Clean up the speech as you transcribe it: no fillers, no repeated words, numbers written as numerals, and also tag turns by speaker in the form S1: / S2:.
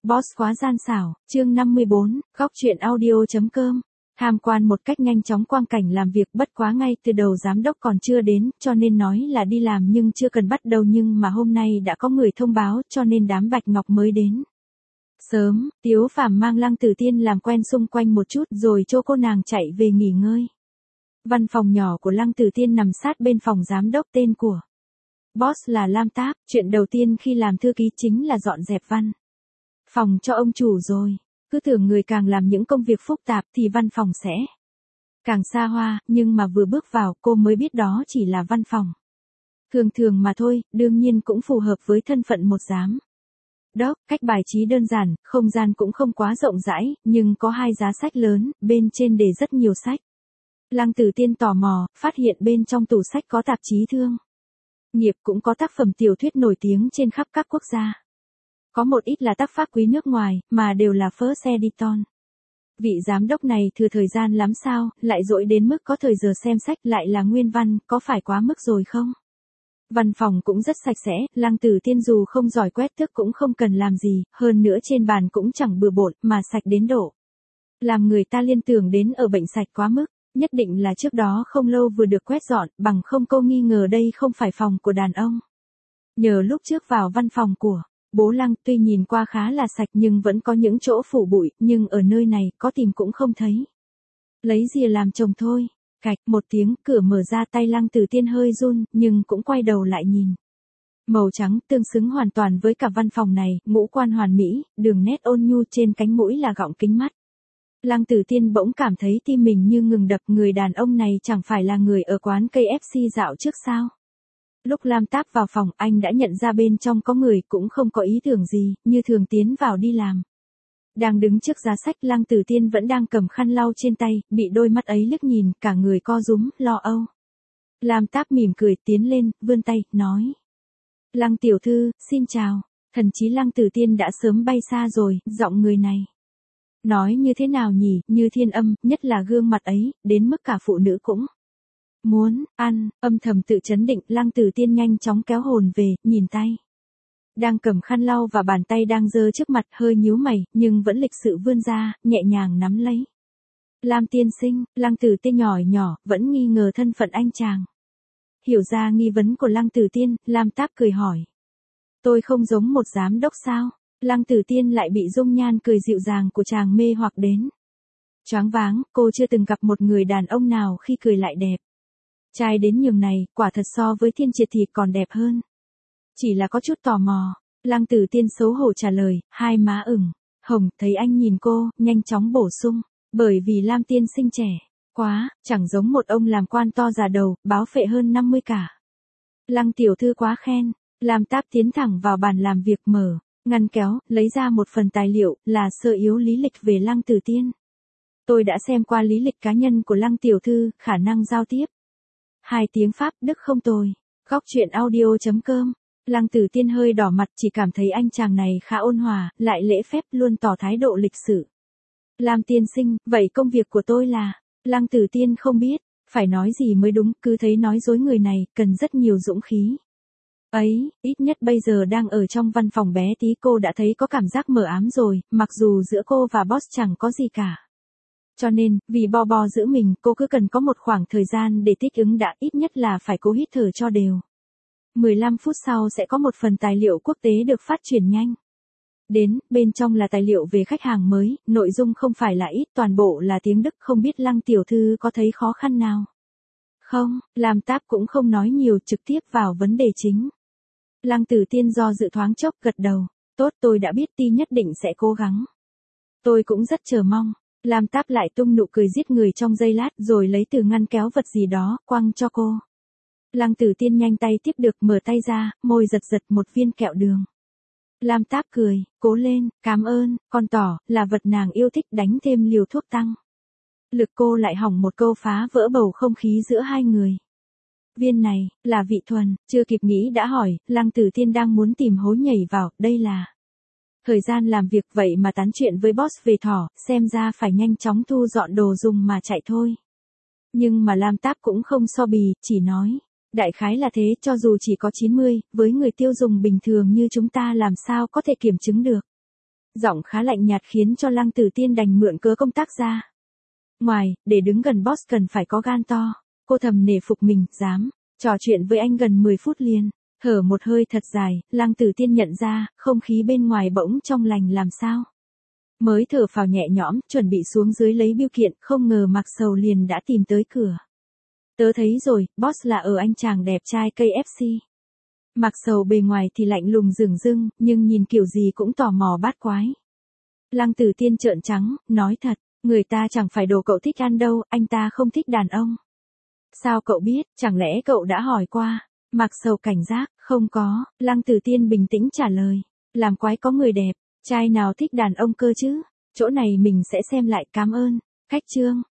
S1: Boss quá gian xảo, chương 54, góc truyện audio.com. Tham quan một cách nhanh chóng quang cảnh làm việc, bất quá ngay từ đầu giám đốc còn chưa đến, cho nên nói là đi làm nhưng chưa cần bắt đầu, nhưng mà hôm nay đã có người thông báo, cho nên đám Bạch Ngọc mới đến. Sớm, Tiếu Phàm mang Lăng Tử Tiên làm quen xung quanh một chút rồi cho cô nàng chạy về nghỉ ngơi. Văn phòng nhỏ của Lăng Tử Tiên nằm sát bên phòng giám đốc, tên của Boss là Lam Táp. Chuyện đầu tiên khi làm thư ký chính là dọn dẹp văn phòng cho ông chủ rồi. Cứ tưởng người càng làm những công việc phức tạp thì văn phòng sẽ càng xa hoa, nhưng mà vừa bước vào cô mới biết đó chỉ là văn phòng thường thường mà thôi, đương nhiên cũng phù hợp với thân phận một giám đốc. Cách bài trí đơn giản, không gian cũng không quá rộng rãi, nhưng có hai giá sách lớn, bên trên để rất nhiều sách. Lăng Tử Tiên tò mò, phát hiện bên trong tủ sách có tạp chí thương nghiệp, cũng có tác phẩm tiểu thuyết nổi tiếng trên khắp các quốc gia. Có một ít là tác pháp quý nước ngoài, mà đều là first edition. Vị giám đốc này thừa thời gian lắm sao, lại dỗi đến mức có thời giờ xem sách, lại là nguyên văn, có phải quá mức rồi không? Văn phòng cũng rất sạch sẽ, Lăng Tử Tiên dù không giỏi quét tước cũng không cần làm gì, hơn nữa trên bàn cũng chẳng bừa bộn, mà sạch đến độ làm người ta liên tưởng đến ở bệnh sạch quá mức. Nhất định là trước đó không lâu vừa được quét dọn, bằng không cô nghi ngờ đây không phải phòng của đàn ông. Nhờ lúc trước vào văn phòng của bố Lăng, tuy nhìn qua khá là sạch nhưng vẫn có những chỗ phủ bụi, nhưng ở nơi này có tìm cũng không thấy. Lấy rìa làm chồng thôi. Cạch một tiếng, cửa mở ra, tay Lăng Tử Tiên hơi run, nhưng cũng quay đầu lại nhìn. Màu trắng tương xứng hoàn toàn với cả văn phòng này, ngũ quan hoàn mỹ, đường nét ôn nhu, trên cánh mũi là gọng kính mắt. Lăng Tử Tiên bỗng cảm thấy tim mình như ngừng đập, người đàn ông này chẳng phải là người ở quán KFC dạo trước sao? Lúc Lam Táp vào phòng, anh đã nhận ra bên trong có người, cũng không có ý tưởng gì, như thường tiến vào đi làm. Đang đứng trước giá sách, Lăng Tử Tiên vẫn đang cầm khăn lau trên tay, bị đôi mắt ấy liếc nhìn, cả người co rúm, lo âu. Lam Táp mỉm cười, tiến lên, vươn tay, nói: Lăng tiểu thư, xin chào. Thần chí Lăng Tử Tiên đã sớm bay xa rồi, giọng người này nói như thế nào nhỉ, như thiên âm, nhất là gương mặt ấy, đến mức cả phụ nữ cũng muốn ăn. Âm thầm tự chấn định, Lăng Tử Tiên nhanh chóng kéo hồn về, nhìn tay đang cầm khăn lau và bàn tay đang giơ trước mặt, hơi nhíu mày, nhưng vẫn lịch sự vươn ra, nhẹ nhàng nắm lấy. Lam tiên sinh. Lăng Tử Tiên nhỏ nhỏ, vẫn nghi ngờ thân phận anh chàng. Hiểu ra nghi vấn của Lăng Tử Tiên, Lam Táp cười hỏi: Tôi không giống một giám đốc sao? Lăng Tử Tiên lại bị dung nhan cười dịu dàng của chàng mê hoặc đến choáng váng, cô chưa từng gặp một người đàn ông nào khi cười lại đẹp trai đến nhường này, quả thật so với Thiên Triệt thì còn đẹp hơn. Chỉ là có chút tò mò. Lăng Tử Tiên xấu hổ trả lời, hai má ửng hồng, thấy anh nhìn cô, nhanh chóng bổ sung: bởi vì Lam tiên sinh trẻ quá, chẳng giống một ông làm quan to già đầu, báo phệ hơn 50 cả. Lăng tiểu thư quá khen. Lam Táp tiến thẳng vào bàn làm việc, mở ngăn kéo, lấy ra một phần tài liệu, là sơ yếu lý lịch về Lăng Tử Tiên. Tôi đã xem qua lý lịch cá nhân của Lăng tiểu thư, khả năng giao tiếp 2 tiếng Pháp, Đức không tồi. Góc truyện audio.com. Lăng Tử Tiên hơi đỏ mặt, chỉ cảm thấy anh chàng này khá ôn hòa, lại lễ phép, luôn tỏ thái độ lịch sự. Lam tiên sinh, vậy công việc của tôi là... Lăng Tử Tiên không biết phải nói gì mới đúng, cứ thấy nói dối người này, cần rất nhiều dũng khí. Ấy, ít nhất bây giờ đang ở trong văn phòng bé tí cô đã thấy có cảm giác mờ ám rồi, mặc dù giữa cô và boss chẳng có gì cả. Cho nên, vì bo giữ mình, cô cứ cần có một khoảng thời gian để thích ứng đã, ít nhất là phải cố hít thở cho đều. 15 phút sau sẽ có một phần tài liệu quốc tế được phát triển nhanh đến, bên trong là tài liệu về khách hàng mới, nội dung không phải là ít, toàn bộ là tiếng Đức, không biết Lăng tiểu thư có thấy khó khăn nào không? Lam Táp cũng không nói nhiều, trực tiếp vào vấn đề chính. Lăng Tử Tiên do dự thoáng chốc, gật đầu. Tốt, tôi đã biết, Ti nhất định sẽ cố gắng. Tôi cũng rất chờ mong. Lam Táp lại tung nụ cười giết người trong giây lát, rồi lấy từ ngăn kéo vật gì đó, quăng cho cô. Lăng Tử Tiên nhanh tay tiếp được, mở tay ra, môi giật giật một viên kẹo đường. Lam Táp cười, cố lên, cảm ơn, con tỏ, là vật nàng yêu thích, đánh thêm liều thuốc tăng lực. Cô lại hỏng một câu, phá vỡ bầu không khí giữa hai người. Viên này, là vị thuần, chưa kịp nghĩ đã hỏi, Lăng Tử Tiên đang muốn tìm hố nhảy vào, đây là thời gian làm việc, vậy mà tán chuyện với boss về thỏ, xem ra phải nhanh chóng thu dọn đồ dùng mà chạy thôi. Nhưng mà Lam Táp cũng không so bì, chỉ nói, đại khái là thế, cho dù chỉ có 90, với người tiêu dùng bình thường như chúng ta làm sao có thể kiểm chứng được. Giọng khá lạnh nhạt khiến cho Lăng Tử Tiên đành mượn cớ công tác ra. Ngoài, để đứng gần boss cần phải có gan to. Cô thầm nể phục mình, dám trò chuyện với anh gần 10 phút liền. Thở một hơi thật dài, Lăng Tử Tiên nhận ra, không khí bên ngoài bỗng trong lành làm sao. Mới thở phào nhẹ nhõm, chuẩn bị xuống dưới lấy bưu kiện, không ngờ Mạc Sầu liền đã tìm tới cửa. Tớ thấy rồi, boss là ở anh chàng đẹp trai KFC. Mạc Sầu bề ngoài thì lạnh lùng dửng dưng, nhưng nhìn kiểu gì cũng tò mò bát quái. Lăng Tử Tiên trợn trắng, nói thật, người ta chẳng phải đồ cậu thích ăn đâu, anh ta không thích đàn ông. Sao cậu biết, chẳng lẽ cậu đã hỏi qua? Mạc Sầu cảnh giác, không có, Lăng Tử Tiên bình tĩnh trả lời. Làm quái có người đẹp, trai nào thích đàn ông cơ chứ? Chỗ này mình sẽ xem lại, cảm ơn. Khách trương.